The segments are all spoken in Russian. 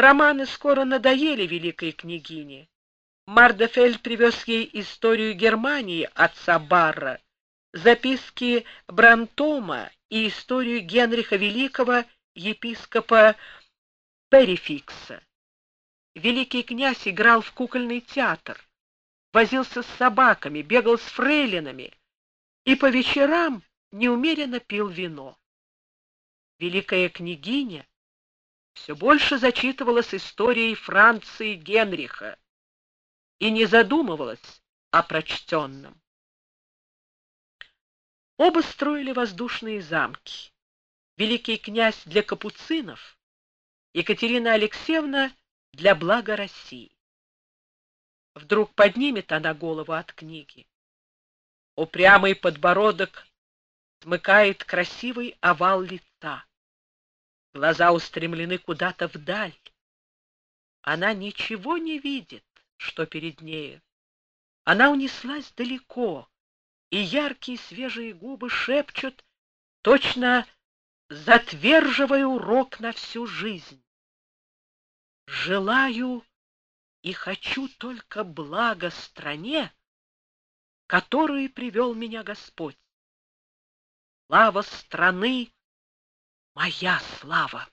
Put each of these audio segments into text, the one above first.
Романы скоро надоели великой княгине. Мардефель привез ей историю Германии отца Барра, записки Брантома и историю Генриха Великого, епископа Перификса. Великий князь играл в кукольный театр, возился с собаками, бегал с фрейлинами и по вечерам неумеренно пил вино. Великая княгиня все больше зачитывалась историей Франции Генриха и не задумывалась о прочтенном. Оба строили воздушные замки. Великий князь для капуцинов, Екатерина Алексеевна для блага России. Вдруг поднимет она голову от книги. Упрямый подбородок смыкает красивый овал лица. Глаза устремлены куда-то вдаль. Она ничего не видит, что перед нею. Она унеслась далеко, и яркие свежие губы шепчут, точно затверживая урок на всю жизнь. Желаю и хочу только блага стране, которую привел меня Господь. Слава страны — моя слава.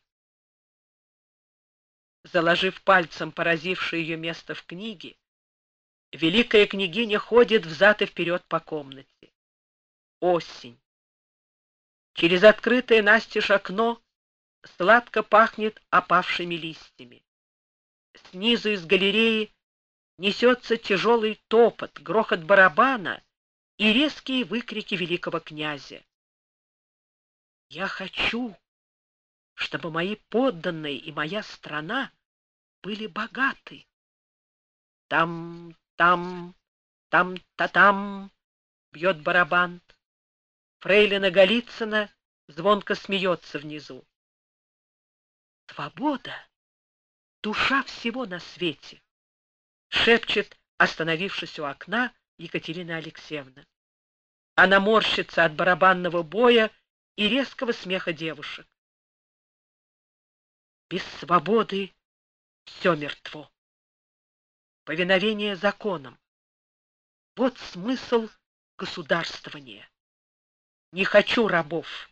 Заложив пальцем поразившее ее место в книге, великая княгиня ходит взад и вперед по комнате. Осень. Через открытое настежь окно сладко пахнет опавшими листьями. Снизу из галереи несется тяжелый топот, грохот барабана и резкие выкрики великого князя. Я хочу, чтобы мои подданные и моя страна были богаты. Там, там, бьет барабан. Фрейлина Голицына звонко смеется внизу. Свобода — душа всего на свете, шепчет, остановившись у окна, Екатерина Алексеевна. Она морщится от барабанного боя и резкого смеха девушек. Без свободы все мертво. Повиновение законам. Вот смысл государствования. Не хочу рабов.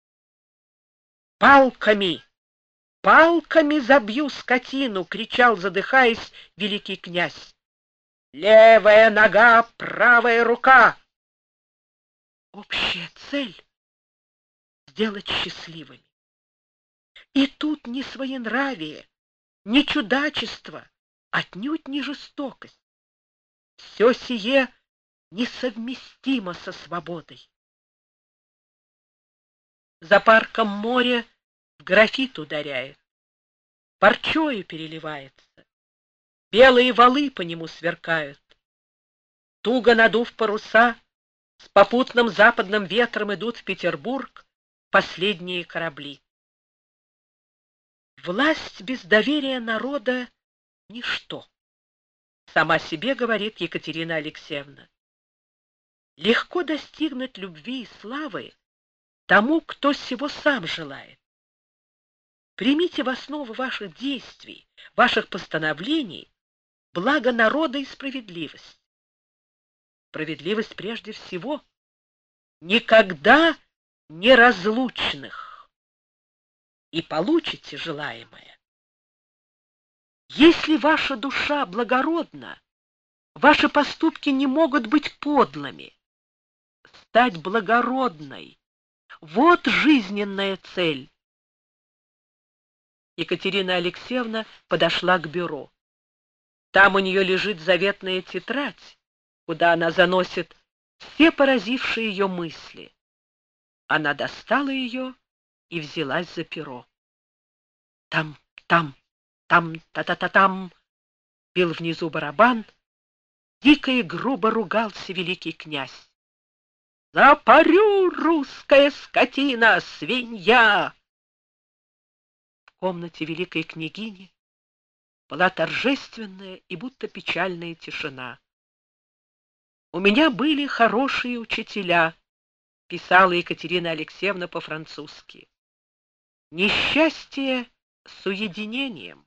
Палками, палками забью скотину, кричал, задыхаясь, великий князь. Левая нога, правая рука. Общая цель — сделать счастливыми. И тут ни своенравие, ни чудачество, отнюдь не жестокость. Все сие несовместимо со свободой. За парком море в графит ударяет, парчою переливается, белые валы по нему сверкают. Туго надув паруса, с попутным западным ветром идут в Петербург последние корабли. Власть без доверия народа — ничто, сама себе говорит Екатерина Алексеевна. Легко достигнуть любви и славы тому, кто сего сам желает. Примите в основу ваших действий, ваших постановлений благо народа и справедливость. Справедливость прежде всего, никогда неразлучных, и получите желаемое. Если ваша душа благородна, ваши поступки не могут быть подлыми. Стать благородной — вот жизненная цель. Екатерина Алексеевна подошла к бюро. Там у нее лежит заветная тетрадь, куда она заносит все поразившие ее мысли. Она достала ее и взялась за перо. Там, та-та-та-там, бил внизу барабан, дико и грубо ругался великий князь. «Запорю, русская скотина, свинья!» В комнате великой княгини была торжественная и будто печальная тишина. «У меня были хорошие учителя», — писала Екатерина Алексеевна по-французски. «Несчастье с уединением».